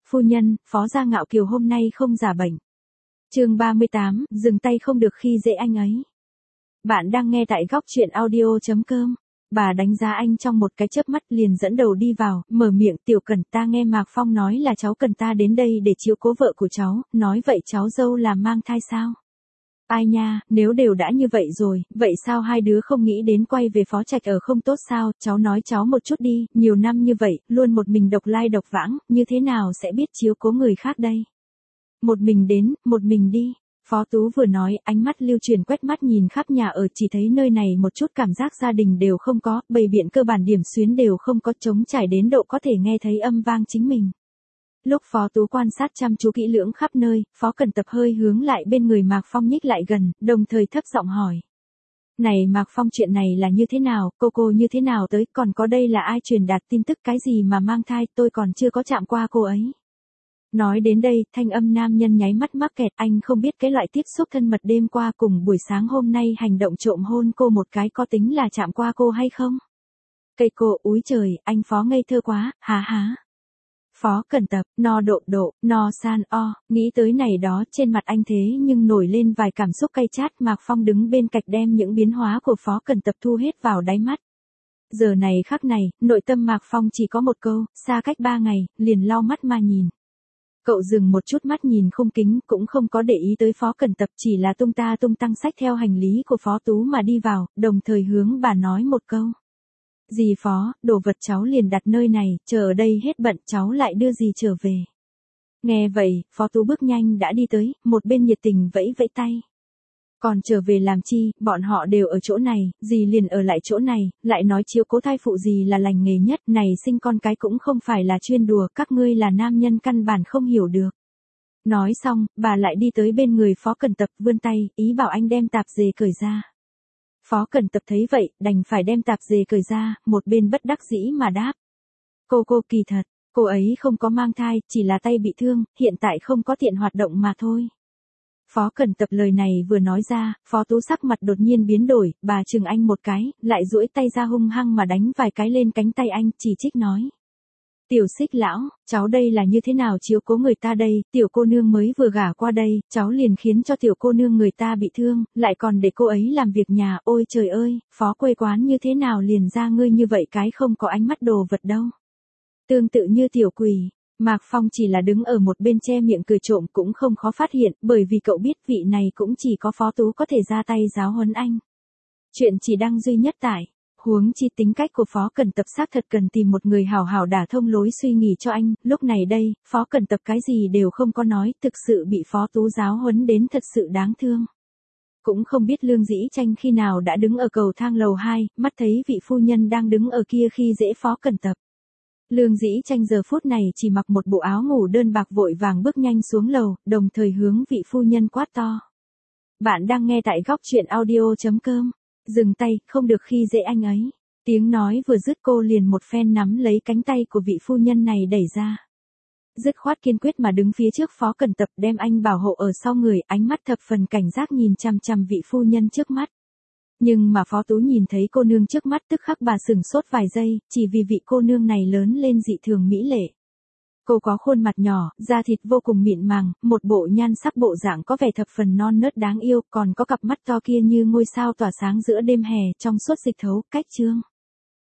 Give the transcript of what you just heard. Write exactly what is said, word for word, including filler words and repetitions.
phu nhân, Phó gia Ngạo Kiều hôm nay không giả bệnh. Chương ba mươi tám, dừng tay không được khi dễ anh ấy. Bạn đang nghe tại góc truyện audio chấm com. Bà đánh giá anh trong một cái chớp mắt liền dẫn đầu đi vào, mở miệng, Tiểu Cẩn, ta nghe Mạc Phong nói là cháu cần ta đến đây để chiếu cố vợ của cháu, nói vậy cháu dâu là mang thai sao? Ai nha, nếu đều đã như vậy rồi, vậy sao hai đứa không nghĩ đến quay về Phó Trạch ở không tốt sao? Cháu nói cháu một chút đi, nhiều năm như vậy, luôn một mình độc lai độc vãng, như thế nào sẽ biết chiếu cố người khác đây? Một mình đến, một mình đi. Phó Tú vừa nói, ánh mắt lưu truyền quét mắt nhìn khắp nhà ở, chỉ thấy nơi này một chút cảm giác gia đình đều không có, bày biện cơ bản điểm xuyến đều không có, trống trải đến độ có thể nghe thấy âm vang chính mình. Lúc Phó Tú quan sát chăm chú kỹ lưỡng khắp nơi, Phó Cẩn Tập hơi hướng lại bên người Mạc Phong nhích lại gần, đồng thời thấp giọng hỏi. Này Mạc Phong, chuyện này là như thế nào, cô cô như thế nào tới, còn có đây là ai truyền đạt tin tức cái gì mà mang thai, tôi còn chưa có chạm qua cô ấy. Nói đến đây, thanh âm nam nhân nháy mắt mắc kẹt, anh không biết cái loại tiếp xúc thân mật đêm qua cùng buổi sáng hôm nay hành động trộm hôn cô một cái có tính là chạm qua cô hay không? Cây cô, úi trời, anh Phó ngây thơ quá, há há. Phó Cẩn Tập, no độ độ, no san o, nghĩ tới này đó, trên mặt anh thế nhưng nổi lên vài cảm xúc cay chát. Mạc Phong đứng bên cạnh đem những biến hóa của Phó Cẩn Tập thu hết vào đáy mắt. Giờ này khắc này, nội tâm Mạc Phong chỉ có một câu, xa cách ba ngày, liền lau mắt mà nhìn. Cậu dừng một chút mắt nhìn khung kính, cũng không có để ý tới Phó Cẩn Tập, chỉ là tung ta tung tăng xách theo hành lý của Phó Tú mà đi vào, đồng thời hướng bà nói một câu. Dì Phó, đồ vật cháu liền đặt nơi này, chờ ở đây hết bận cháu lại đưa dì trở về. Nghe vậy, Phó Tú bước nhanh đã đi tới, một bên nhiệt tình vẫy vẫy tay. Còn trở về làm chi, bọn họ đều ở chỗ này, dì liền ở lại chỗ này, lại nói chiếu cố thai phụ dì là lành nghề nhất, này sinh con cái cũng không phải là chuyên đùa, các ngươi là nam nhân căn bản không hiểu được. Nói xong, bà lại đi tới bên người Phó Cẩn Tập vươn tay, ý bảo anh đem tạp dề cởi ra. Phó Cẩn Tập thấy vậy, đành phải đem tạp dề cởi ra, một bên bất đắc dĩ mà đáp. Cô cô kỳ thật, cô ấy không có mang thai, chỉ là tay bị thương, hiện tại không có tiện hoạt động mà thôi. Phó Cẩn Tập lời này vừa nói ra, Phó Tú sắc mặt đột nhiên biến đổi, bà chừng anh một cái, lại duỗi tay ra hung hăng mà đánh vài cái lên cánh tay anh, chỉ trích nói. Tiểu Xích lão, cháu đây là như thế nào chiếu cố người ta đây, tiểu cô nương mới vừa gả qua đây, cháu liền khiến cho tiểu cô nương người ta bị thương, lại còn để cô ấy làm việc nhà, ôi trời ơi, Phó quê quán như thế nào liền ra ngươi như vậy cái không có ánh mắt đồ vật đâu. Tương tự như tiểu quỷ. Mạc Phong chỉ là đứng ở một bên che miệng cười trộm cũng không khó phát hiện, bởi vì cậu biết vị này cũng chỉ có Phó Tú có thể ra tay giáo huấn anh. Chuyện chỉ đăng duy nhất tại, huống chi tính cách của Phó Cẩn Tập xác thật cần tìm một người hảo hảo đả thông lối suy nghĩ cho anh, lúc này đây, Phó Cẩn Tập cái gì đều không có nói, thực sự bị Phó Tú giáo huấn đến thật sự đáng thương. Cũng không biết Lương Dĩ Tranh khi nào đã đứng ở cầu thang lầu hai, mắt thấy vị phu nhân đang đứng ở kia khi dễ Phó Cẩn Tập. Lương Dĩ Tranh giờ phút này chỉ mặc một bộ áo ngủ đơn bạc vội vàng bước nhanh xuống lầu, đồng thời hướng vị phu nhân quát to. Bạn đang nghe tại góc truyện audio chấm com. Dừng tay, không được khi dễ anh ấy. Tiếng nói vừa dứt cô liền một phen nắm lấy cánh tay của vị phu nhân này đẩy ra. Dứt khoát kiên quyết mà đứng phía trước Phó Cẩn Tập đem anh bảo hộ ở sau người, ánh mắt thập phần cảnh giác nhìn chằm chằm vị phu nhân trước mắt. Nhưng mà Phó Tú nhìn thấy cô nương trước mắt tức khắc bà sửng sốt vài giây, chỉ vì vị cô nương này lớn lên dị thường mỹ lệ. Cô có khuôn mặt nhỏ, da thịt vô cùng mịn màng, một bộ nhan sắc bộ dạng có vẻ thập phần non nớt đáng yêu, còn có cặp mắt to kia như ngôi sao tỏa sáng giữa đêm hè, trong suốt dịch thấu, cách trương.